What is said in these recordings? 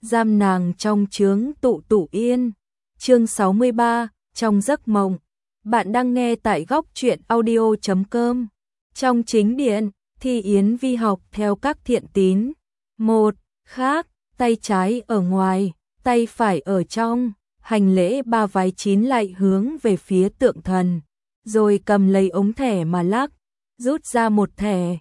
giam nàng trong chướng tụ tụ yên. Chương 63, trong giấc mộng. Bạn đang nghe tại góc truyện audio.com. Trong chính điện, Thi Yến Vi học theo các thiện tín. Một khác, tay trái ở ngoài, tay phải ở trong, hành lễ 3 vái 9 lạy hướng về phía tượng thần, rồi cầm lấy ống thẻ mà lắc, rút ra một thẻ.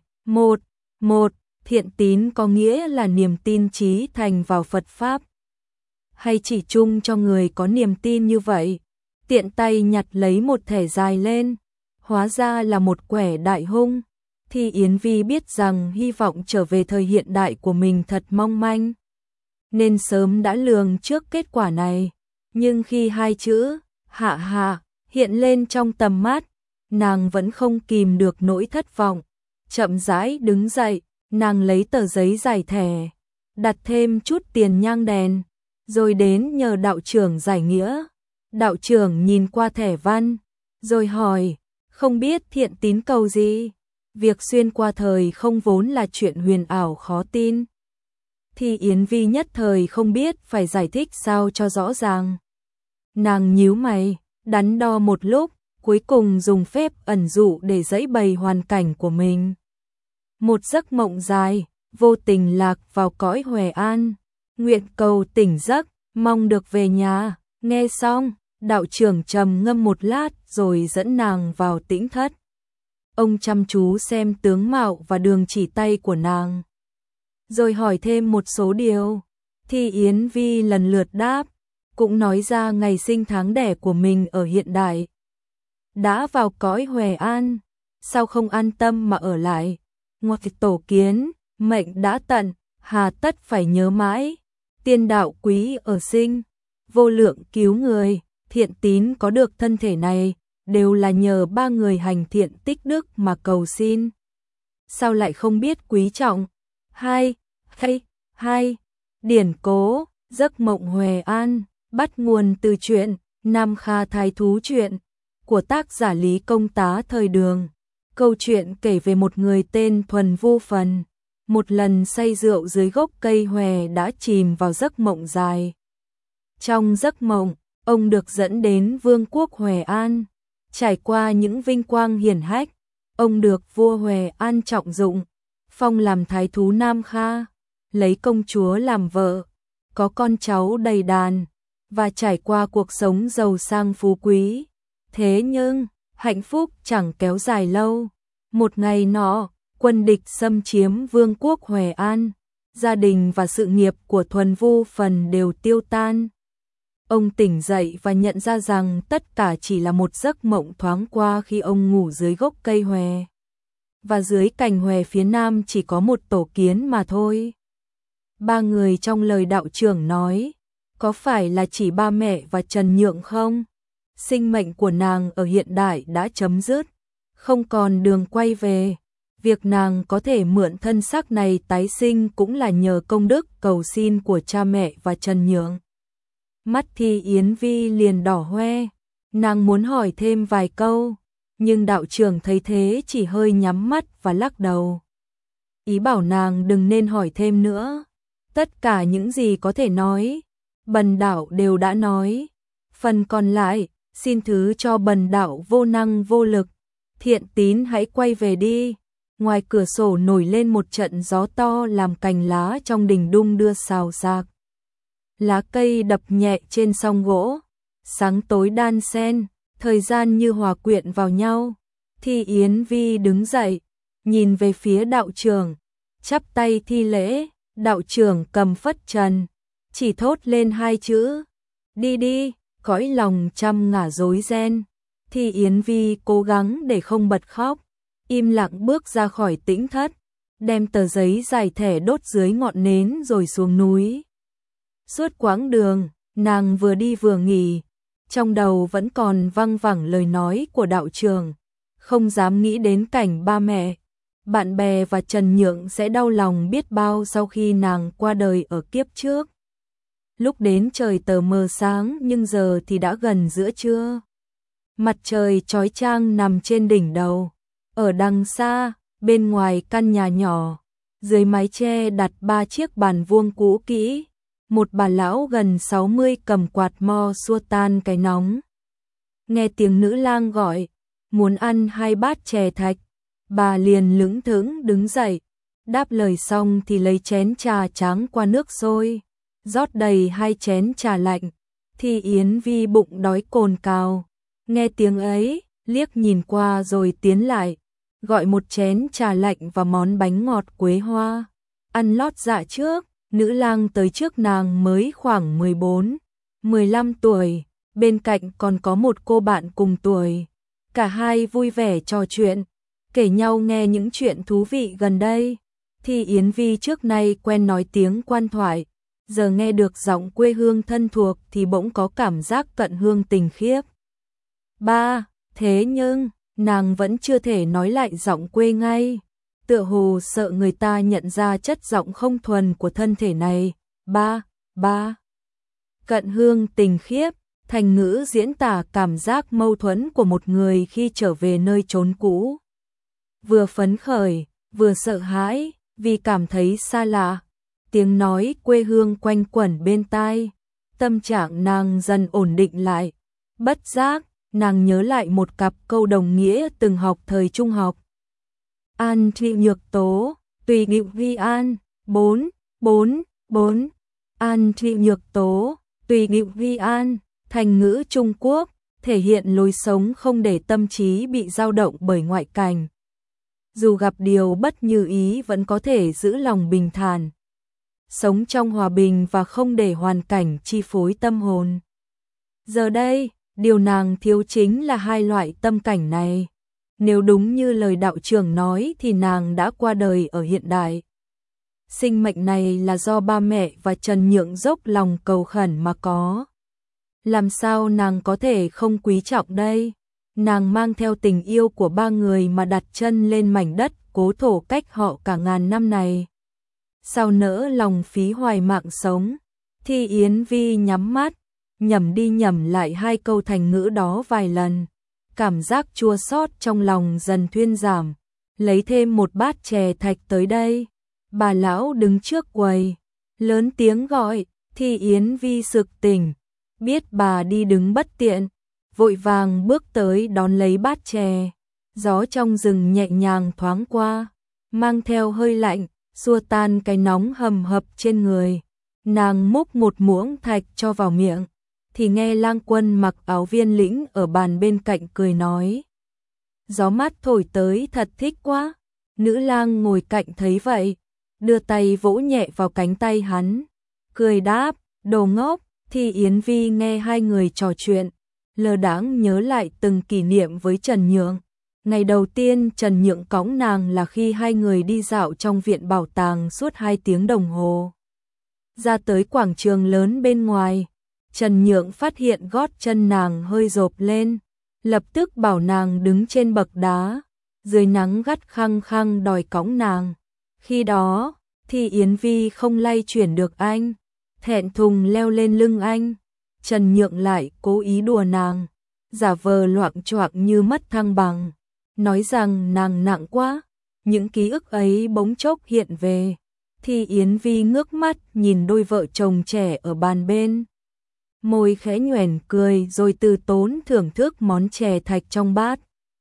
Một thiện tín có nghĩa là niềm tin chí thành vào Phật Pháp, hay chỉ chung cho người có niềm tin như vậy. Tiện tay nhặt lấy một thẻ dài lên, hóa ra là một quẻ đại hung. Thi Yến Vi biết rằng hy vọng trở về thời hiện đại của mình thật mong manh, nên sớm đã lường trước kết quả này. Nhưng khi hai chữ hạ hạ hiện lên trong tầm mắt, nàng vẫn không kìm được nỗi thất vọng. Chậm rãi đứng dậy, nàng lấy tờ giấy giải thẻ, đặt thêm chút tiền nhang đèn, rồi đến nhờ đạo trưởng giải nghĩa. Đạo trưởng nhìn qua thẻ văn, rồi hỏi, không biết thiện tín cầu gì? Việc xuyên qua thời không vốn là chuyện huyền ảo khó tin. Thi Yến Vi nhất thời không biết phải giải thích sao cho rõ ràng. Nàng nhíu mày, đắn đo một lúc, cuối cùng dùng phép ẩn dụ để giãy bày hoàn cảnh của mình. Một giấc mộng dài, vô tình lạc vào cõi Huệ An, nguyện cầu tỉnh giấc, mong được về nhà. Nghe xong, đạo trưởng trầm ngâm một lát rồi dẫn nàng vào tĩnh thất. Ông chăm chú xem tướng mạo và đường chỉ tay của nàng, rồi hỏi thêm một số điều. Thi Yến Vi lần lượt đáp, cũng nói ra ngày sinh tháng đẻ của mình ở hiện đại. Đã vào cõi Huệ An, sao không an tâm mà ở lại? Ngoại tổ kiến, mệnh đã tận, hà tất phải nhớ mãi. Tiên đạo quý ở sinh, vô lượng cứu người. Thiện tín có được thân thể này đều là nhờ 3 người hành thiện tích đức mà cầu xin. Sao lại không biết quý trọng? Hai điển cố, giấc mộng Huệ An, bắt nguồn từ truyện Nam Kha Thái Thú truyện của tác giả Lý Công Tá thời Đường. Câu chuyện kể về một người tên Thuần Vu Phần, một lần say rượu dưới gốc cây hòe đã chìm vào giấc mộng dài. Trong giấc mộng, ông được dẫn đến vương quốc Huệ An, trải qua những vinh quang hiển hách. Ông được vua Huệ An trọng dụng, phong làm thái thú Nam Kha, lấy công chúa làm vợ, có con cháu đầy đàn, và trải qua cuộc sống giàu sang phú quý. Thế nhưng, hạnh phúc chẳng kéo dài lâu. Một ngày nọ, quân địch xâm chiếm vương quốc Huệ An, gia đình và sự nghiệp của Thuần Vu Phần đều tiêu tan. Ông tỉnh dậy và nhận ra rằng tất cả chỉ là một giấc mộng thoáng qua khi ông ngủ dưới gốc cây hòe. Và dưới cành hòe phía nam chỉ có một tổ kiến mà thôi. 3 người trong lời đạo trưởng nói, có phải là chỉ ba mẹ và Trần Nhượng không? Sinh mệnh của nàng ở hiện đại đã chấm dứt, không còn đường quay về. Việc nàng có thể mượn thân xác này tái sinh cũng là nhờ công đức cầu xin của cha mẹ và Trần Nhượng. Mắt Thi Yến Vi liền đỏ hoe, nàng muốn hỏi thêm vài câu, nhưng đạo trưởng thấy thế chỉ hơi nhắm mắt và lắc đầu. Ý bảo nàng đừng nên hỏi thêm nữa. Tất cả những gì có thể nói, bần đạo đều đã nói. Phần còn lại, xin thứ cho bần đạo vô năng vô lực. Thiện tín hãy quay về đi. Ngoài cửa sổ nổi lên một trận gió to làm cành lá trong đình đung đưa xào xạc. Lá cây đập nhẹ trên song gỗ, sáng tối đan xen, thời gian như hòa quyện vào nhau. Thi Yến Vi đứng dậy, nhìn về phía đạo trưởng, chắp tay thi lễ. Đạo trưởng cầm phất trần, chỉ thốt lên 2 chữ, đi đi, cõi lòng trăm ngả rối ren. Thi Yến Vi cố gắng để không bật khóc, im lặng bước ra khỏi tĩnh thất, đem tờ giấy giải thẻ đốt dưới ngọn nến rồi xuống núi. Suốt quãng đường, nàng vừa đi vừa nghỉ, trong đầu vẫn còn văng vẳng lời nói của đạo trưởng, không dám nghĩ đến cảnh ba mẹ, bạn bè và Trần Nhượng sẽ đau lòng biết bao sau khi nàng qua đời ở kiếp trước. Lúc đến trời tờ mờ sáng nhưng giờ thì đã gần giữa trưa. Mặt trời chói chang nằm trên đỉnh đầu. Ở đằng xa, bên ngoài căn nhà nhỏ, dưới mái che đặt 3 chiếc bàn vuông cũ kỹ, một bà lão gần 60 cầm quạt mo xua tan cái nóng. Nghe tiếng nữ lang gọi, muốn ăn 2 bát chè thạch, bà liền lững thững đứng dậy, đáp lời xong thì lấy chén trà trắng qua nước sôi, rót đầy 2 chén trà lạnh. Thi Yến Vi bụng đói cồn cào, nghe tiếng ấy, liếc nhìn qua rồi tiến lại, gọi một chén trà lạnh và món bánh ngọt quế hoa, ăn lót dạ trước. Nữ lang tới trước nàng mới khoảng 14, 15 tuổi, bên cạnh còn có một cô bạn cùng tuổi. Cả hai vui vẻ trò chuyện, kể nhau nghe những chuyện thú vị gần đây. Thi Yến Vi trước nay quen nói tiếng quan thoại, giờ nghe được giọng quê hương thân thuộc thì bỗng có cảm giác cận hương tình khiếp. Thế nhưng, nàng vẫn chưa thể nói lại giọng quê ngay. Tựa hồ sợ người ta nhận ra chất giọng không thuần của thân thể này. Cận hương tình khiếp, thành ngữ diễn tả cảm giác mâu thuẫn của một người khi trở về nơi chốn cũ. Vừa phấn khởi, vừa sợ hãi, vì cảm thấy xa lạ. Tiếng nói quê hương quanh quẩn bên tai. Tâm trạng nàng dần ổn định lại. Bất giác, nàng nhớ lại một cặp câu đồng nghĩa từng học thời trung học. An thị nhược tố, tùy nghịu vi an, 4. An thị nhược tố, tùy nghịu vi an, thành ngữ Trung Quốc, thể hiện lối sống không để tâm trí bị dao động bởi ngoại cảnh. Dù gặp điều bất như ý vẫn có thể giữ lòng bình thản, sống trong hòa bình và không để hoàn cảnh chi phối tâm hồn. Giờ đây, điều nàng thiếu chính là 2 loại tâm cảnh này. Nếu đúng như lời đạo trưởng nói thì nàng đã qua đời ở hiện đại. Sinh mệnh này là do ba mẹ và Trần Nhượng dốc lòng cầu khẩn mà có. Làm sao nàng có thể không quý trọng đây? Nàng mang theo tình yêu của 3 người mà đặt chân lên mảnh đất cố thổ cách họ cả ngàn năm này. Sao nỡ lòng phí hoài mạng sống? Thi Yến Vi nhắm mắt, nhẩm đi nhẩm lại 2 câu thành ngữ đó vài lần. Cảm giác chua xót trong lòng dần thuyên giảm, lấy thêm một bát chè thạch tới đây. Bà lão đứng trước quầy, lớn tiếng gọi. Thi Yến Vi sực tỉnh, biết bà đi đứng bất tiện, vội vàng bước tới đón lấy bát chè. Gió trong rừng nhẹ nhàng thoáng qua, mang theo hơi lạnh, xua tan cái nóng hầm hập trên người. Nàng múc một muỗng thạch cho vào miệng, thì nghe Lang Quân mặc áo viên lĩnh ở bàn bên cạnh cười nói. Gió mát thổi tới thật thích quá. Nữ lang ngồi cạnh thấy vậy, đưa tay vỗ nhẹ vào cánh tay hắn, cười đáp, đồ ngốc. Thi Yến Vi nghe 2 người trò chuyện, lơ đãng nhớ lại từng kỷ niệm với Trần Nhượng. Ngày đầu tiên Trần Nhượng cõng nàng là khi 2 người đi dạo trong viện bảo tàng suốt 2 tiếng đồng hồ. Ra tới quảng trường lớn bên ngoài, Trần Nhượng phát hiện gót chân nàng hơi rộp lên, lập tức bảo nàng đứng trên bậc đá, dưới nắng gắt khăng khăng đòi cõng nàng. Khi đó, Thi Yến Vi không lay chuyển được anh, thẹn thùng leo lên lưng anh. Trần Nhượng lại cố ý đùa nàng, giả vờ loạng choạng như mất thăng bằng, nói rằng nàng nặng quá. Những ký ức ấy bỗng chốc hiện về. Thi Yến Vi ngước mắt nhìn đôi vợ chồng trẻ ở bàn bên, môi khẽ nhoẻn cười rồi từ tốn thưởng thức món chè thạch trong bát.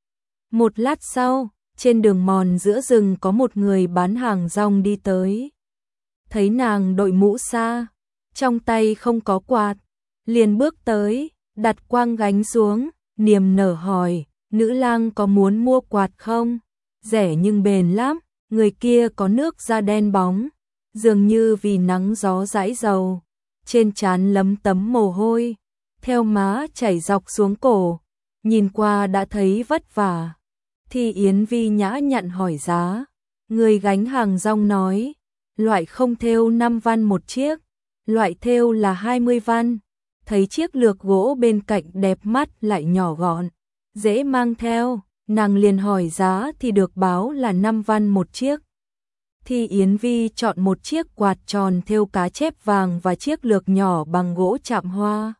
Một lát sau, trên đường mòn giữa rừng có một người bán hàng rong đi tới. Thấy nàng đội mũ sa, trong tay không có quạt, liền bước tới, đặt quang gánh xuống, niềm nở hỏi, nữ lang có muốn mua quạt không? Rẻ nhưng bền lắm. Người kia có nước da đen bóng, dường như vì nắng gió rãi dầu, trên trán lấm tấm mồ hôi, theo má chảy dọc xuống cổ, nhìn qua đã thấy vất vả. Thi Yến Vi nhã nhặn hỏi giá, người gánh hàng rong nói, loại không thêu 5 văn một chiếc, loại thêu là 20 văn. Thấy chiếc lược gỗ bên cạnh đẹp mắt lại nhỏ gọn, dễ mang theo, nàng liền hỏi giá thì được báo là 5 văn một chiếc. Thi Yến Vi chọn một chiếc quạt tròn thêu cá chép vàng và chiếc lược nhỏ bằng gỗ chạm hoa.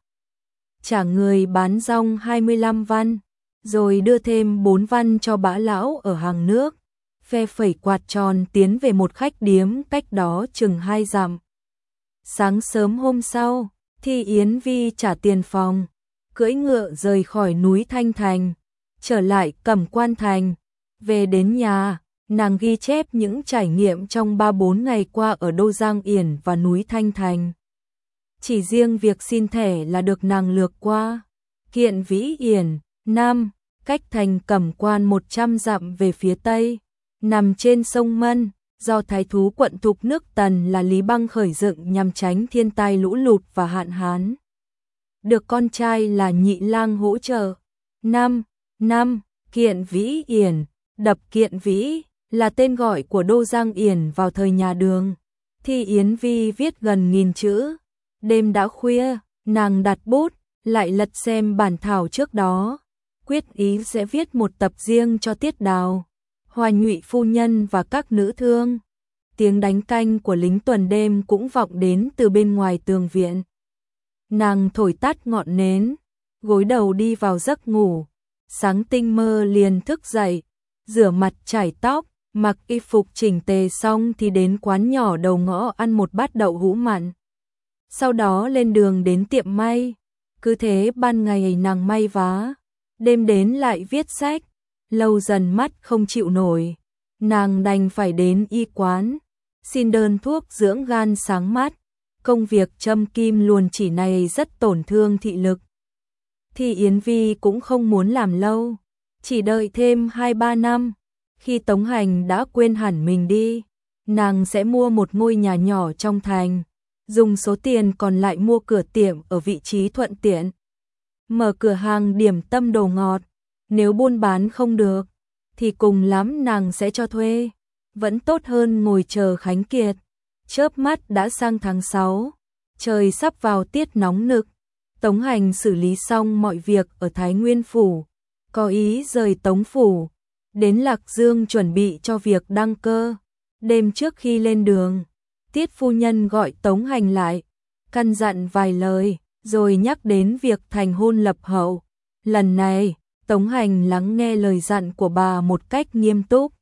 Trả người bán rong 25 văn, rồi đưa thêm 4 văn cho bá lão ở hàng nước. Phe phẩy quạt tròn tiến về một khách điếm cách đó chừng 2 dặm. Sáng sớm hôm sau, Thi Yến Vi trả tiền phòng, cưỡi ngựa rời khỏi núi Thanh Thành, trở lại Cẩm Quan Thành. Về đến nhà, nàng ghi chép những trải nghiệm trong 3-4 ngày qua ở Đô Giang Yển và núi Thanh Thành. Chỉ riêng việc xin thẻ là được nàng lược qua. Kiện Vĩ Yển, Nam, cách thành Cẩm Quan 100 dặm về phía tây, nằm trên sông Mân, do thái thú quận Thục nước Tần là Lý Băng khởi dựng nhằm tránh thiên tai lũ lụt và hạn hán. Được con trai là Nhị Lang hỗ trợ. Năm, Kiện Vĩ Yển, đập Kiện Vĩ, là tên gọi của Đô Giang Yển vào thời nhà Đường. Thi Yến Vi viết gần 1000 chữ. Đêm đã khuya, nàng đặt bút, lại lật xem bản thảo trước đó. Quyết ý sẽ viết một tập riêng cho Tiết Đào, Hoa Nhụy phu nhân và các nữ thương. Tiếng đánh canh của lính tuần đêm cũng vọng đến từ bên ngoài tường viện. Nàng thổi tắt ngọn nến, gối đầu đi vào giấc ngủ. Sáng tinh mơ liền thức dậy, rửa mặt chải tóc, mặc y phục chỉnh tề xong thì đến quán nhỏ đầu ngõ ăn một bát đậu hũ mặn. Sau đó lên đường đến tiệm may. Cứ thế ban ngày nàng may vá, đêm đến lại viết sách. Lâu dần mắt không chịu nổi, nàng đành phải đến y quán, xin đơn thuốc dưỡng gan sáng mắt. Công việc châm kim luồn chỉ này rất tổn thương thị lực. Thì Yến Vi cũng không muốn làm lâu, chỉ đợi thêm 2-3 năm. Khi Tống Hành đã quên hẳn mình đi, nàng sẽ mua một ngôi nhà nhỏ trong thành, dùng số tiền còn lại mua cửa tiệm ở vị trí thuận tiện. Mở cửa hàng điểm tâm đồ ngọt, nếu buôn bán không được, thì cùng lắm nàng sẽ cho thuê. Vẫn tốt hơn ngồi chờ khánh kiệt. Chớp mắt đã sang tháng 6, trời sắp vào tiết nóng nực. Tống Hành xử lý xong mọi việc ở Thái Nguyên Phủ, có ý rời Tống Phủ, đến Lạc Dương chuẩn bị cho việc đăng cơ. Đêm trước khi lên đường, Tiết phu nhân gọi Tống Hành lại, căn dặn vài lời, rồi nhắc đến việc thành hôn lập hậu. Lần này, Tống Hành lắng nghe lời dặn của bà một cách nghiêm túc.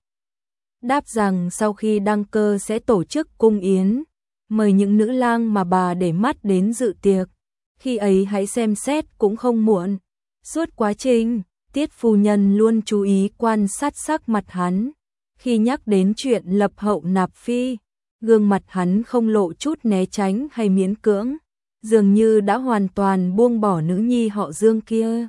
Đáp rằng sau khi đăng cơ sẽ tổ chức cung yến, mời những nữ lang mà bà để mắt đến dự tiệc. Khi ấy hãy xem xét cũng không muộn. Suốt quá trình, Tiết phu nhân luôn chú ý quan sát sắc mặt hắn. Khi nhắc đến chuyện lập hậu nạp phi, gương mặt hắn không lộ chút né tránh hay miễn cưỡng, dường như đã hoàn toàn buông bỏ nữ nhi họ Dương kia.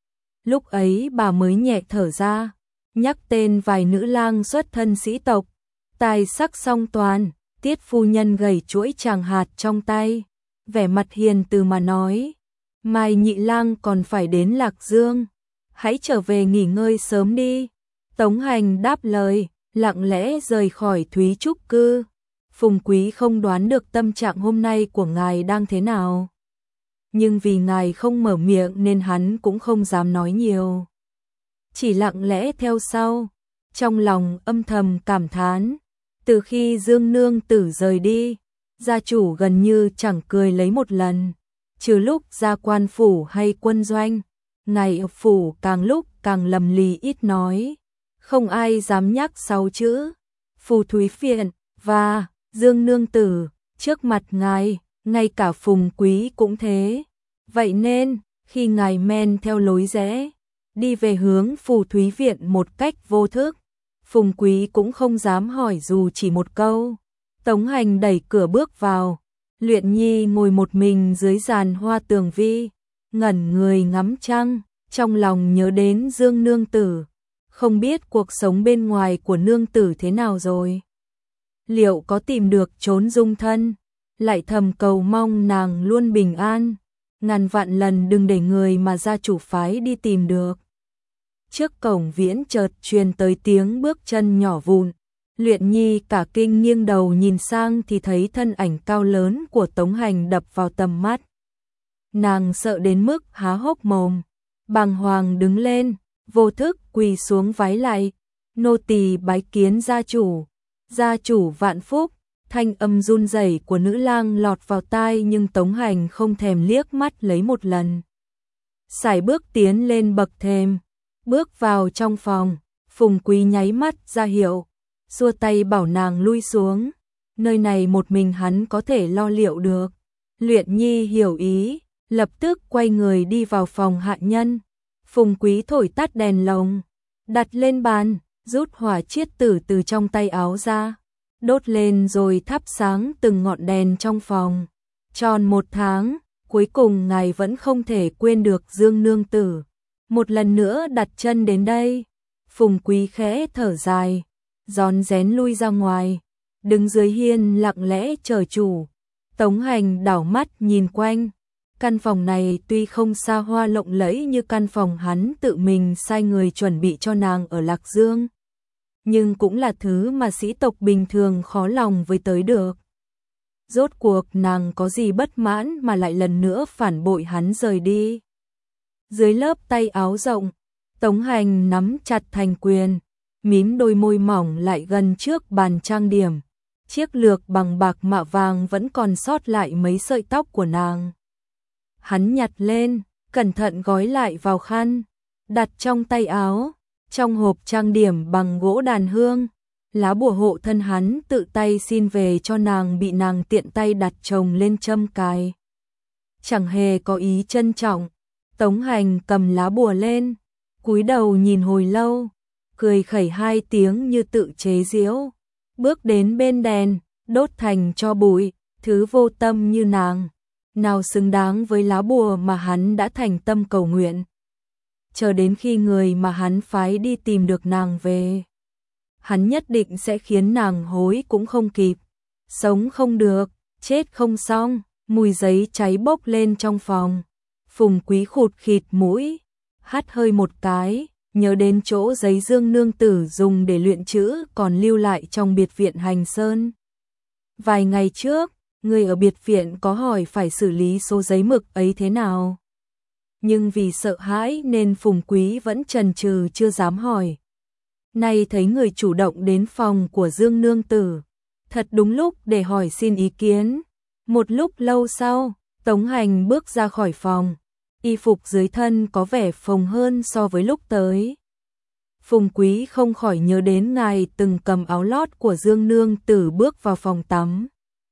Lúc ấy bà mới nhẹ thở ra, nhắc tên vài nữ lang xuất thân sĩ tộc, tài sắc song toàn. Tiết phu nhân gầy chuỗi tràng hạt trong tay, vẻ mặt hiền từ mà nói: Mai nhị lang còn phải đến Lạc Dương, hãy trở về nghỉ ngơi sớm đi. Tống Hành đáp lời, lặng lẽ rời khỏi Thúy Trúc Cư. Phùng Quý không đoán được tâm trạng hôm nay của ngài đang thế nào, nhưng vì ngài không mở miệng nên hắn cũng không dám nói nhiều, chỉ lặng lẽ theo sau, trong lòng âm thầm cảm thán. Từ khi Dương nương tử rời đi, gia chủ gần như chẳng cười lấy một lần, trừ lúc ra quan phủ hay quân doanh, ngài ở phủ càng lúc càng lầm lì ít nói, không ai dám nhắc 6 chữ Phù Thúy Viện và Dương nương tử trước mặt ngài, ngay cả Phùng Quý cũng thế. Vậy nên, khi ngài men theo lối rẽ, đi về hướng Phù Thúy Viện một cách vô thức, Phùng Quý cũng không dám hỏi dù chỉ một câu. Tống Hành đẩy cửa bước vào, Luyện Nhi ngồi một mình dưới giàn hoa tường vi, ngẩn người ngắm trăng, trong lòng nhớ đến Dương nương tử, không biết cuộc sống bên ngoài của nương tử thế nào rồi. Liệu có tìm được chốn dung thân, lại thầm cầu mong nàng luôn bình an, ngàn vạn lần đừng để người mà gia chủ phái đi tìm được. Trước cổng viễn chợt truyền tới tiếng bước chân nhỏ vụn. Luyện Nhi cả kinh nghiêng đầu nhìn sang thì thấy thân ảnh cao lớn của Tống Hành đập vào tầm mắt. Nàng sợ đến mức há hốc mồm, bàng hoàng đứng lên, vô thức quỳ xuống vái lại. Nô tỳ bái kiến gia chủ vạn phúc. Thanh âm run rẩy của nữ lang lọt vào tai nhưng Tống Hành không thèm liếc mắt lấy một lần. Sải bước tiến lên bậc thềm, bước vào trong phòng. Phùng Quý nháy mắt ra hiệu, xua tay bảo nàng lui xuống. nơi này một mình hắn có thể lo liệu được. Luyện Nhi hiểu ý, lập tức quay người đi vào phòng hạ nhân. Phùng Quý thổi tắt đèn lồng, đặt lên bàn, rút hỏa chiết tử từ trong tay áo ra, đốt lên rồi thắp sáng từng ngọn đèn trong phòng. Tròn 1 tháng, cuối cùng ngài vẫn không thể quên được Dương nương tử. Một lần nữa đặt chân đến đây. Phùng Quý khẽ thở dài, rón rén lui ra ngoài, đứng dưới hiên lặng lẽ chờ chủ. Tống Hành đảo mắt nhìn quanh. Căn phòng này tuy không xa hoa lộng lẫy như căn phòng hắn tự mình sai người chuẩn bị cho nàng ở Lạc Dương, nhưng cũng là thứ mà sĩ tộc bình thường khó lòng với tới được. Rốt cuộc nàng có gì bất mãn mà lại lần nữa phản bội hắn rời đi. Dưới lớp tay áo rộng, Tống Hành nắm chặt thành quyền, mím đôi môi mỏng lại gần trước bàn trang điểm. Chiếc lược bằng bạc mạ vàng vẫn còn sót lại mấy sợi tóc của nàng. Hắn nhặt lên, cẩn thận gói lại vào khăn, đặt trong tay áo. Trong hộp trang điểm bằng gỗ đàn hương, lá bùa hộ thân hắn tự tay xin về cho nàng bị nàng tiện tay đặt chồng lên châm cài. Chẳng hề có ý trân trọng, Tống Hành cầm lá bùa lên, cúi đầu nhìn hồi lâu, cười khẩy 2 tiếng như tự chế giễu, bước đến bên đèn, đốt thành tro bụi. Thứ vô tâm như nàng, nào xứng đáng với lá bùa mà hắn đã thành tâm cầu nguyện. Chờ đến khi người mà hắn phái đi tìm được nàng về, hắn nhất định sẽ khiến nàng hối cũng không kịp. Sống không được, chết không xong. Mùi giấy cháy bốc lên trong phòng. Phùng Quý khụt khịt mũi, hắt hơi một cái, nhớ đến chỗ giấy Dương nương tử dùng để luyện chữ còn lưu lại trong biệt viện Hành Sơn. Vài ngày trước, người ở biệt viện có hỏi phải xử lý số giấy mực ấy thế nào, nhưng vì sợ hãi nên Phùng Quý vẫn chần chừ chưa dám hỏi. Nay thấy người chủ động đến phòng của Dương nương tử, thật đúng lúc để hỏi xin ý kiến. Một lúc lâu sau, Tống Hành bước ra khỏi phòng, y phục dưới thân có vẻ phồng hơn so với lúc tới. Phùng Quý không khỏi nhớ đến ngài từng cầm áo lót của Dương nương tử bước vào phòng tắm.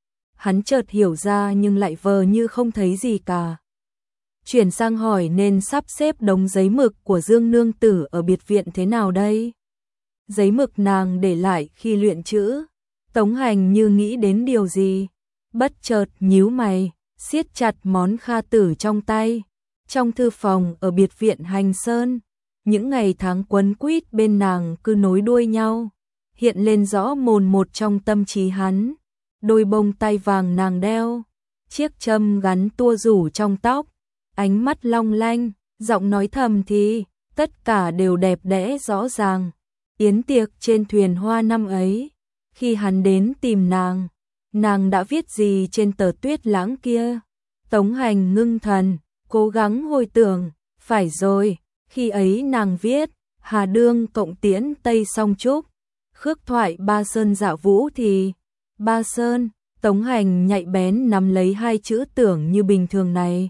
Hắn chợt hiểu ra nhưng lại vờ như không thấy gì cả. Chuyển sang hỏi nên sắp xếp đống giấy mực của Dương nương tử ở biệt viện thế nào đây? Giấy mực nàng để lại khi luyện chữ. Tống Hành như nghĩ đến điều gì, bất chợt nhíu mày, siết chặt món kha tử trong tay. Trong thư phòng ở biệt viện Hành Sơn, những ngày tháng quấn quýt bên nàng cứ nối đuôi nhau, hiện lên rõ mồn một trong tâm trí hắn. Đôi bông tai vàng nàng đeo, chiếc châm gắn tua rủ trong tóc, ánh mắt long lanh, giọng nói thầm thì, tất cả đều đẹp đẽ rõ ràng. Yến tiệc trên thuyền hoa năm ấy, khi hắn đến tìm nàng đã viết gì trên tờ tuyết lãng kia? Tống Hành ngưng thần, cố gắng hồi tưởng, phải rồi, khi ấy nàng viết, Hà Đương cộng tiễn Tây Song Trúc, khước thoại Ba Sơn dạ vũ thì, Ba Sơn. Tống Hành nhạy bén nắm lấy 2 chữ tưởng như bình thường này.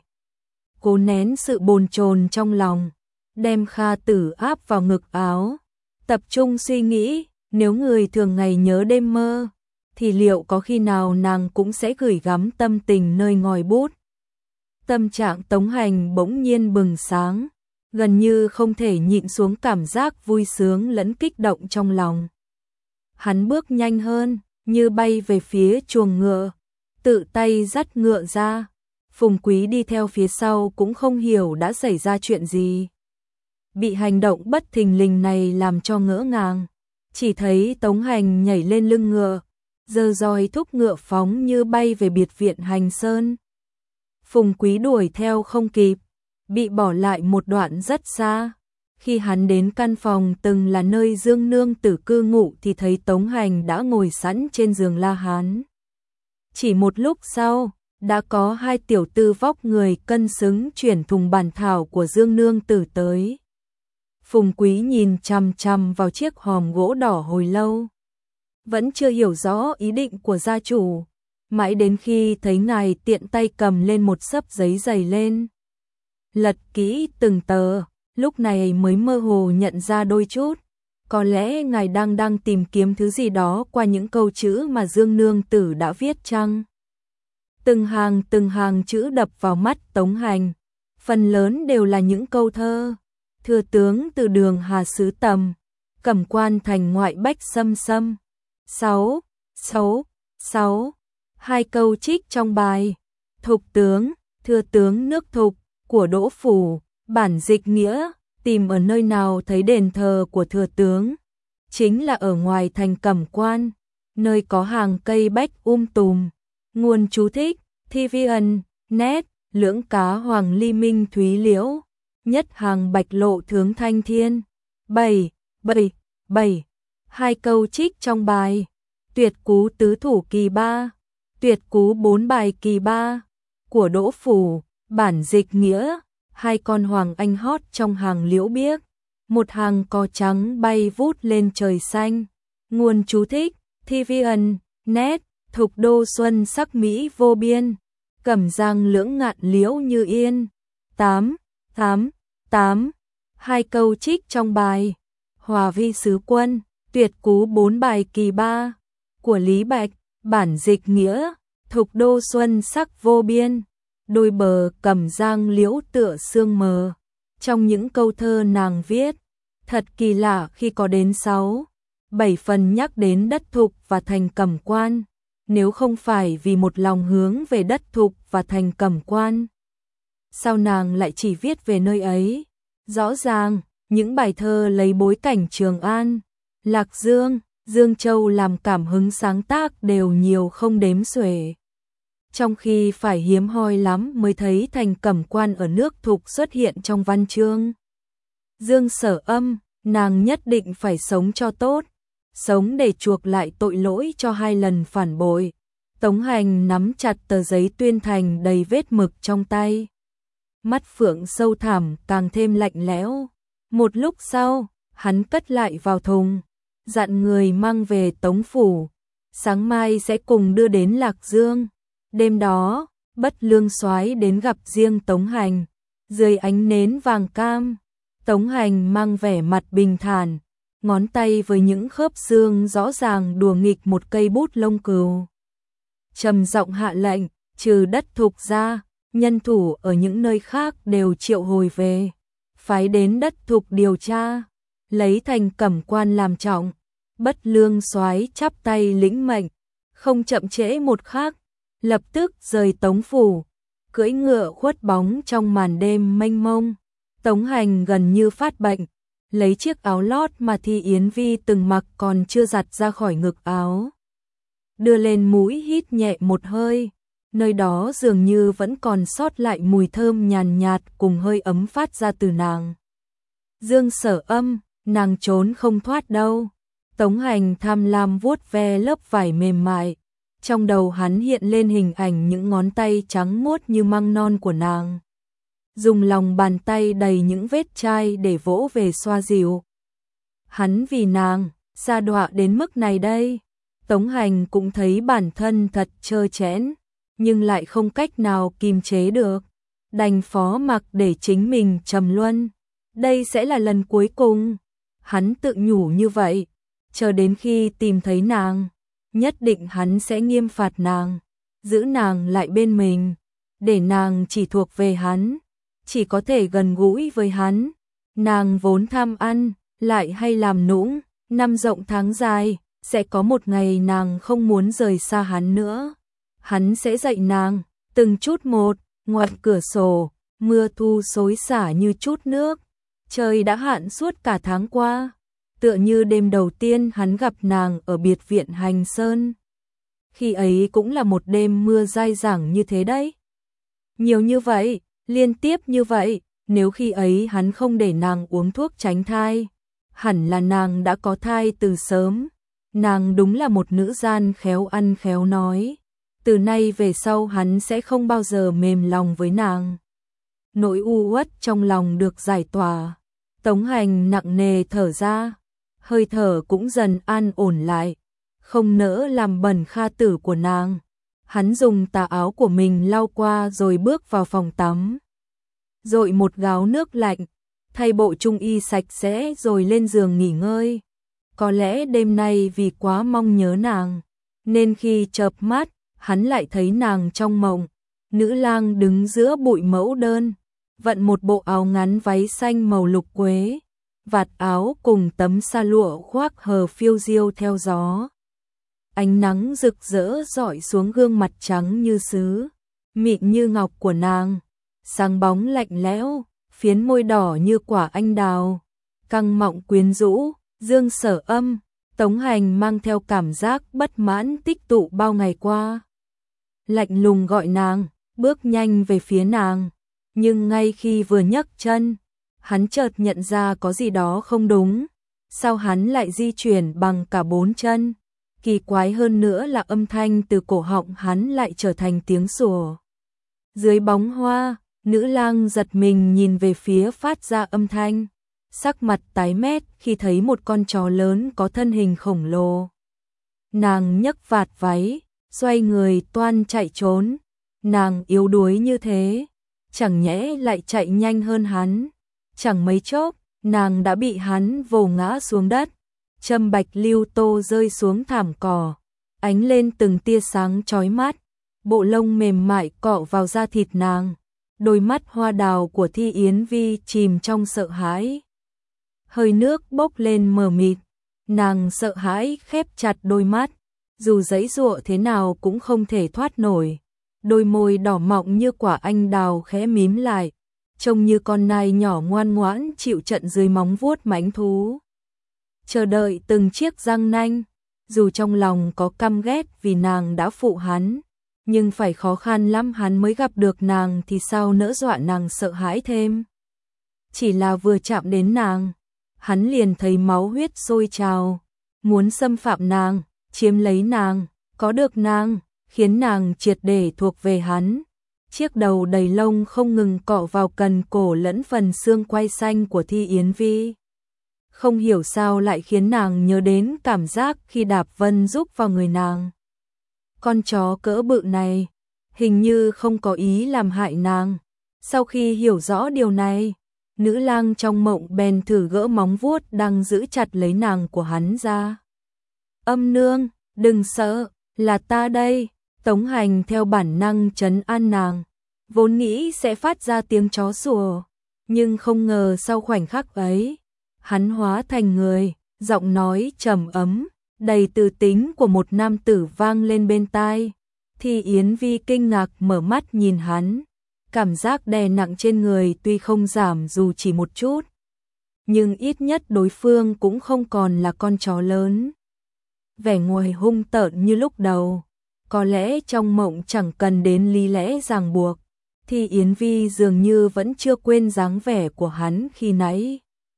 Cố nén sự bồn chồn trong lòng, đem kha tử áp vào ngực áo, tập trung suy nghĩ, nếu người thường ngày nhớ đêm mơ, thì liệu có khi nào nàng cũng sẽ gửi gắm tâm tình nơi ngòi bút. Tâm trạng Tống Hành bỗng nhiên bừng sáng, gần như không thể nhịn xuống cảm giác vui sướng lẫn kích động trong lòng. Hắn bước nhanh hơn, như bay về phía chuồng ngựa, tự tay dắt ngựa ra. Phùng Quý đi theo phía sau cũng không hiểu đã xảy ra chuyện gì. Bị hành động bất thình lình này làm cho ngỡ ngàng, chỉ thấy Tống Hành nhảy lên lưng ngựa, giơ roi thúc ngựa phóng như bay về biệt viện Hành Sơn. Phùng Quý đuổi theo không kịp, bị bỏ lại một đoạn rất xa. Khi hắn đến căn phòng từng là nơi Dương nương tử cư ngụ thì thấy Tống Hành đã ngồi sẵn trên giường la hán. Chỉ một lúc sau, đã có 2 tiểu tư vóc người cân xứng chuyển thùng bản thảo của Dương nương tử tới. Phùng Quý nhìn chằm chằm vào chiếc hòm gỗ đỏ hồi lâu, vẫn chưa hiểu rõ ý định của gia chủ, mãi đến khi thấy ngài tiện tay cầm lên một xấp giấy dày lên, lật kỹ từng tờ, lúc này mới mơ hồ nhận ra đôi chút. có lẽ ngài đang tìm kiếm thứ gì đó qua những câu chữ mà Dương nương tử đã viết chăng? Từng hàng chữ đập vào mắt Tống Hành, phần lớn đều là những câu thơ. Thừa tướng từ đường Hà xứ tầm, cẩm quan thành ngoại bách xâm xâm. 6. Hai câu trích trong bài Thục tướng, thừa tướng nước Thục của Đỗ Phủ, bản dịch nghĩa, tìm ở nơi nào thấy đền thờ của thừa tướng, chính là ở ngoài thành Cẩm Quan, nơi có hàng cây bách tùm. Nguồn chú thích: TVN, net, lưỡng cá hoàng ly minh thúy liễu, nhất hàng bạch lộ thướng thanh thiên. 7. Hai câu trích trong bài Tuyệt cú tứ thủ kỳ 3, Tuyệt cú 4 bài kỳ 3 của Đỗ Phủ, bản dịch nghĩa, hai con hoàng anh hót trong hàng liễu biếc, một hàng cò trắng bay vút lên trời xanh. Nguồn chú thích: TVN, net, Thục đô xuân sắc mỹ vô biên, Cẩm giang lưỡng ngạn liễu như yên. 8. Hai câu trích trong bài Hòa vi sứ quân, Tuyệt cú 4 bài kỳ 3 của Lý Bạch, bản dịch nghĩa, Thục đô xuân sắc vô biên, đôi bờ Cẩm giang liễu tựa sương mờ. Trong những câu thơ nàng viết, thật kỳ lạ khi có đến 6-7 phần nhắc đến đất Thục và thành Cẩm Quan, nếu không phải vì một lòng hướng về đất Thục và thành Cẩm Quan, sao nàng lại chỉ viết về nơi ấy? Rõ ràng, những bài thơ lấy bối cảnh Trường An, Lạc Dương, Dương Châu làm cảm hứng sáng tác đều nhiều không đếm xuể. Trong khi phải hiếm hoi lắm mới thấy thành Cẩm Quan ở nước Thục xuất hiện trong văn chương. Dương Sở Âm, nàng nhất định phải sống cho tốt, sống để chuộc lại tội lỗi cho 2 lần phản bội. Tống Hành nắm chặt tờ giấy tuyên thành đầy vết mực trong tay. Mắt phượng sâu thẳm càng thêm lạnh lẽo. Một lúc sau, hắn cất lại vào thùng, dặn người mang về Tống Phủ. Sáng mai sẽ cùng đưa đến Lạc Dương. Đêm đó, Bất Lương Soái đến gặp riêng Tống Hành. Dưới ánh nến vàng cam, Tống Hành mang vẻ mặt bình thản, ngón tay với những khớp xương rõ ràng đùa nghịch một cây bút lông cừu. Trầm giọng hạ lệnh, trừ đất Thục ra, nhân thủ ở những nơi khác đều triệu hồi về, phái đến đất Thục điều tra, lấy thành Cẩm Quan làm trọng. Bất Lương Soái chắp tay lĩnh mệnh, không chậm trễ một khắc, lập tức rời Tống Phủ, cưỡi ngựa khuất bóng trong màn đêm mênh mông. Tống Hành gần như phát bệnh, lấy chiếc áo lót mà Thi Yến Vi từng mặc còn chưa giặt ra khỏi ngực áo, đưa lên mũi hít nhẹ một hơi, nơi đó dường như vẫn còn sót lại mùi thơm nhàn nhạt cùng hơi ấm phát ra từ nàng. Dương Sở Âm, nàng trốn không thoát đâu. Tống Hành tham lam vuốt ve lớp vải mềm mại, trong đầu hắn hiện lên hình ảnh những ngón tay trắng muốt như măng non của nàng, dùng lòng bàn tay đầy những vết chai để vỗ về xoa dịu. Hắn vì nàng, sa đọa đến mức này đây. Tống Hành cũng thấy bản thân thật trơ trẽn, nhưng lại không cách nào kìm chế được, đành phó mặc để chính mình trầm luân. Đây sẽ là lần cuối cùng, hắn tự nhủ như vậy, chờ đến khi tìm thấy nàng, nhất định hắn sẽ nghiêm phạt nàng, giữ nàng lại bên mình, để nàng chỉ thuộc về hắn, chỉ có thể gần gũi với hắn. Nàng vốn tham ăn, lại hay làm nũng, năm rộng tháng dài, sẽ có một ngày nàng không muốn rời xa hắn nữa. Hắn sẽ dạy nàng, từng chút một, ngoài cửa sổ, mưa thu xối xả như chút nước. Trời đã hạn suốt cả tháng qua, tựa như đêm đầu tiên hắn gặp nàng ở biệt viện Hành Sơn. Khi ấy cũng là một đêm mưa dai dẳng như thế đấy. Nhiều như vậy, liên tiếp như vậy, nếu khi ấy hắn không để nàng uống thuốc tránh thai, hẳn là nàng đã có thai từ sớm. Nàng đúng là một nữ gian khéo ăn khéo nói. Từ nay về sau hắn sẽ không bao giờ mềm lòng với nàng. Nỗi u uất trong lòng được giải tỏa. Tống Hành nặng nề thở ra, hơi thở cũng dần an ổn lại, không nỡ làm bẩn kha tử của nàng. Hắn dùng tà áo của mình lau qua rồi bước vào phòng tắm, dội một gáo nước lạnh, thay bộ trung y sạch sẽ rồi lên giường nghỉ ngơi. Có lẽ đêm nay vì quá mong nhớ nàng, nên khi chợp mắt, hắn lại thấy nàng trong mộng. Nữ lang đứng giữa bụi mẫu đơn, vận một bộ áo ngắn váy xanh màu lục quế, vạt áo cùng tấm sa lụa khoác hờ phiêu diêu theo gió. Ánh nắng rực rỡ rọi xuống gương mặt trắng như sứ, mịn như ngọc của nàng, sáng bóng lạnh lẽo, phiến môi đỏ như quả anh đào, căng mọng quyến rũ, dương sở âm. Tống Hành mang theo cảm giác bất mãn tích tụ bao ngày qua. Lạnh lùng gọi nàng, bước nhanh về phía nàng, nhưng ngay khi vừa nhấc chân, hắn chợt nhận ra có gì đó không đúng. Sao hắn lại di chuyển bằng cả 4 chân? Kỳ quái hơn nữa là âm thanh từ cổ họng hắn lại trở thành tiếng sủa. Dưới bóng hoa, nữ lang giật mình nhìn về phía phát ra âm thanh, sắc mặt tái mét khi thấy một con chó lớn có thân hình khổng lồ. Nàng nhấc vạt váy, xoay người toan chạy trốn. Nàng yếu đuối như thế, chẳng nhẽ lại chạy nhanh hơn hắn. Chẳng mấy chốc, nàng đã bị hắn vồ ngã xuống đất. Châm bạch lưu tô rơi xuống thảm cỏ, ánh lên từng tia sáng chói mắt. Bộ lông mềm mại cọ vào da thịt nàng. Đôi mắt hoa đào của Thi Yến Vi chìm trong sợ hãi. Hơi nước bốc lên mờ mịt, nàng sợ hãi khép chặt đôi mắt, dù giãy giụa thế nào cũng không thể thoát nổi. Đôi môi đỏ mọng như quả anh đào khẽ mím lại, trông như con nai nhỏ ngoan ngoãn chịu trận dưới móng vuốt mãnh thú. Chờ đợi từng chiếc răng nanh, dù trong lòng có căm ghét vì nàng đã phụ hắn, nhưng phải khó khăn lắm hắn mới gặp được nàng thì sao nỡ dọa nàng sợ hãi thêm. Chỉ là vừa chạm đến nàng, hắn liền thấy máu huyết sôi trào, muốn xâm phạm nàng, chiếm lấy nàng, có được nàng, khiến nàng triệt để thuộc về hắn. Chiếc đầu đầy lông không ngừng cọ vào cần cổ lẫn phần xương quai xanh của Thi Yến Vi. Không hiểu sao lại khiến nàng nhớ đến cảm giác khi đạp Vân Dục vào người nàng. Con chó cỡ bự này, hình như không có ý làm hại nàng. Sau khi hiểu rõ điều này, nữ lang trong mộng bèn thử gỡ móng vuốt đang giữ chặt lấy nàng của hắn ra. Âm nương, đừng sợ, là ta đây. Tống Hành theo bản năng trấn an nàng, vốn nghĩ sẽ phát ra tiếng chó sủa, nhưng không ngờ sau khoảnh khắc ấy, hắn hóa thành người, giọng nói trầm ấm, đầy từ tính của một nam tử vang lên bên tai. Thi Yến Vi kinh ngạc mở mắt nhìn hắn, cảm giác đè nặng trên người tuy không giảm dù chỉ một chút, nhưng ít nhất đối phương cũng không còn là con chó lớn. Vẻ ngoài hung tợn như lúc đầu, có lẽ trong mộng chẳng cần đến lý lẽ ràng buộc, thì Yến Vi dường như vẫn chưa quên dáng vẻ của hắn khi nãy.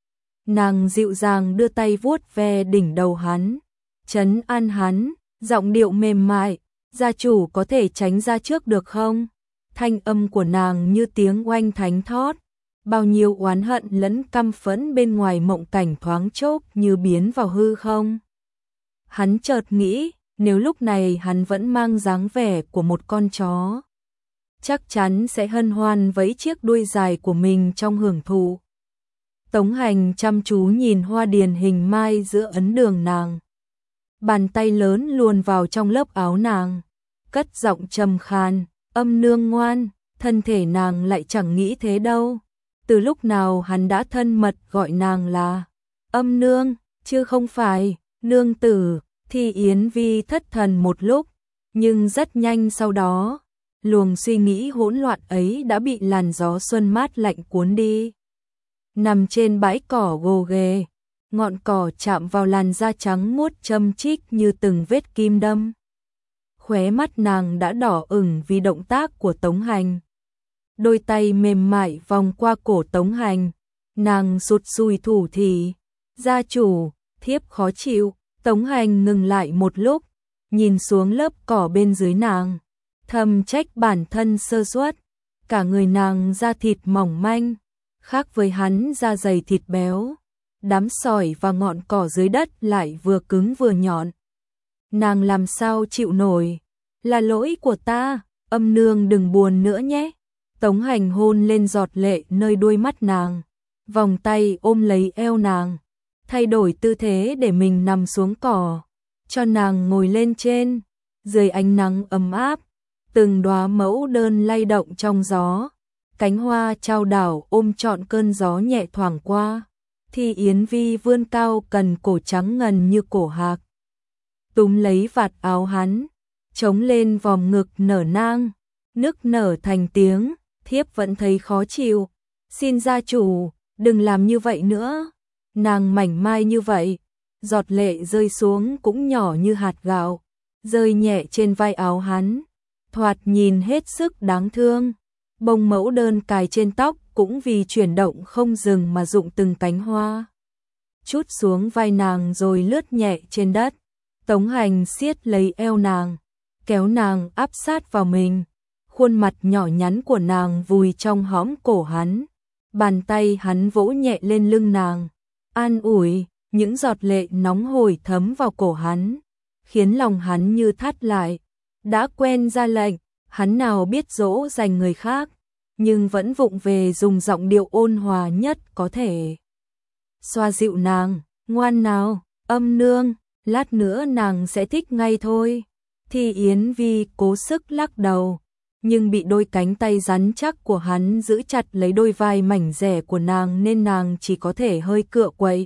Nàng dịu dàng đưa tay vuốt ve đỉnh đầu hắn, trấn an hắn, giọng điệu mềm mại, gia chủ có thể tránh ra trước được không? Thanh âm của nàng như tiếng oanh thánh thót, bao nhiêu oán hận lẫn căm phẫn bên ngoài mộng cảnh thoáng chốc như biến vào hư không. Hắn chợt nghĩ, nếu lúc này hắn vẫn mang dáng vẻ của một con chó, chắc chắn sẽ hân hoan vẫy chiếc đuôi dài của mình trong hưởng thụ. Tống Hành chăm chú nhìn hoa điền hình mai giữa ấn đường nàng. Bàn tay lớn luồn vào trong lớp áo nàng, cất giọng trầm khan, âm nương ngoan, thân thể nàng lại chẳng nghĩ thế đâu. Từ lúc nào hắn đã thân mật gọi nàng là âm nương, chứ không phải nương tử. Thi Yến Vi thất thần một lúc, nhưng rất nhanh sau đó, luồng suy nghĩ hỗn loạn ấy đã bị làn gió xuân mát lạnh cuốn đi. Nằm trên bãi cỏ gồ ghề, ngọn cỏ chạm vào làn da trắng muốt châm chích như từng vết kim đâm. Khóe mắt nàng đã đỏ ửng vì động tác của Tống Hành. Đôi tay mềm mại vòng qua cổ Tống Hành, nàng sụt sùi thủ thỉ, gia chủ, thiếp khó chịu. Tống Hành ngừng lại một lúc, nhìn xuống lớp cỏ bên dưới nàng, thầm trách bản thân sơ suất. Cả người nàng da thịt mỏng manh, khác với hắn da dày thịt béo, đám sỏi và ngọn cỏ dưới đất lại vừa cứng vừa nhọn. Nàng làm sao chịu nổi, là lỗi của ta, âm nương đừng buồn nữa nhé. Tống Hành hôn lên giọt lệ nơi đuôi mắt nàng, vòng tay ôm lấy eo nàng, thay đổi tư thế để mình nằm xuống cỏ, cho nàng ngồi lên trên. Dưới ánh nắng ấm áp, từng đóa mẫu đơn lay động trong gió, cánh hoa trao đảo ôm trọn cơn gió nhẹ thoảng qua. Thi Yến Vi vươn cao cần cổ trắng ngần như cổ hạc, túm lấy vạt áo hắn, chống lên vòm ngực nở nang, nức nở thành tiếng. Thiếp vẫn thấy khó chịu, xin gia chủ đừng làm như vậy nữa. Nàng mảnh mai như vậy, giọt lệ rơi xuống cũng nhỏ như hạt gạo, rơi nhẹ trên vai áo hắn, thoạt nhìn hết sức đáng thương. Bông mẫu đơn cài trên tóc cũng vì chuyển động không dừng mà rụng từng cánh hoa, chút xuống vai nàng rồi lướt nhẹ trên đất. Tống Hành siết lấy eo nàng, kéo nàng áp sát vào mình, khuôn mặt nhỏ nhắn của nàng vùi trong hõm cổ hắn, bàn tay hắn vỗ nhẹ lên lưng nàng, an ủi. Những giọt lệ nóng hổi thấm vào cổ hắn, khiến lòng hắn như thắt lại. Đã quen ra lệnh, hắn nào biết dỗ dành người khác, nhưng vẫn vụng về dùng giọng điệu ôn hòa nhất có thể xoa dịu nàng. Ngoan nào, âm nương, lát nữa nàng sẽ thích ngay thôi. Thi Yến Vi cố sức lắc đầu, nhưng bị đôi cánh tay rắn chắc của hắn giữ chặt lấy đôi vai mảnh dẻ của nàng nên nàng chỉ có thể hơi cựa quậy.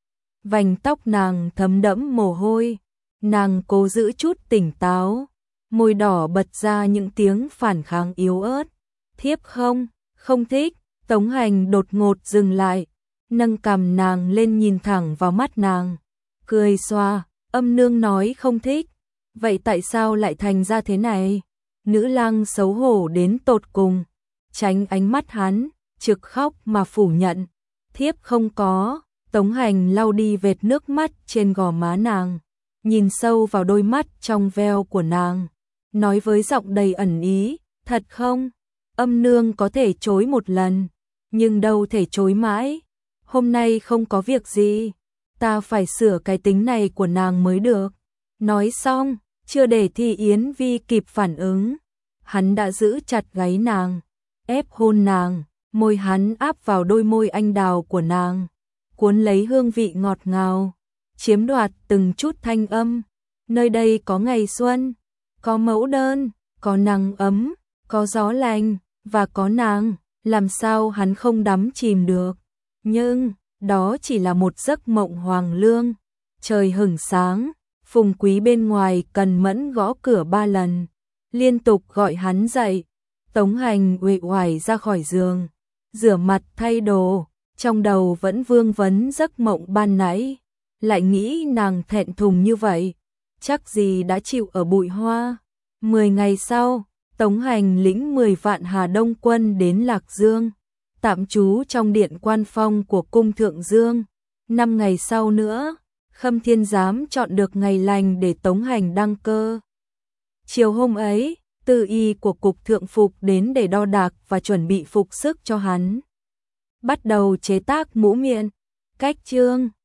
Vành tóc nàng thấm đẫm mồ hôi, nàng cố giữ chút tỉnh táo, môi đỏ bật ra những tiếng phản kháng yếu ớt. Thiếp không thích. Tống Hành đột ngột dừng lại, nâng cằm nàng lên nhìn thẳng vào mắt nàng, cười xoa. Âm nương nói không thích, vậy tại sao lại thành ra thế này? Nữ lang xấu hổ đến tột cùng, tránh ánh mắt hắn, trực khóc mà phủ nhận. Thiếp không có. Tống Hành lau đi vệt nước mắt trên gò má nàng, nhìn sâu vào đôi mắt trong veo của nàng, nói với giọng đầy ẩn ý, thật không? Âm nương có thể chối một lần, nhưng đâu thể chối mãi. Hôm nay không có việc gì, ta phải sửa cái tính này của nàng mới được. Nói xong, chưa để Thi Yến Vi kịp phản ứng, hắn đã giữ chặt gáy nàng, ép hôn nàng, môi hắn áp vào đôi môi anh đào của nàng, cuốn lấy hương vị ngọt ngào, chiếm đoạt từng chút thanh âm. Nơi đây có ngày xuân, có mẫu đơn, có nắng ấm, có gió lành, và có nàng, làm sao hắn không đắm chìm được. Nhưng, đó chỉ là một giấc mộng hoàng lương. Trời hửng sáng, Phùng Quý bên ngoài cần mẫn gõ cửa 3 lần, liên tục gọi hắn dậy. Tống Hành uể oải ra khỏi giường, rửa mặt thay đồ, trong đầu vẫn vương vấn giấc mộng ban nãy, lại nghĩ nàng thẹn thùng như vậy, chắc gì đã chịu ở bụi hoa. 10 ngày sau, Tống Hành lĩnh 10 vạn Hà Đông quân đến Lạc Dương, tạm trú trong điện quan phong của cung Thượng Dương. 5 ngày sau nữa, Khâm Thiên Giám chọn được ngày lành để Tống Hành đăng cơ. Chiều hôm ấy, tư y của cục thượng phục đến để đo đạc và chuẩn bị phục sức cho hắn. Bắt đầu chế tác mũ miện, cách chương.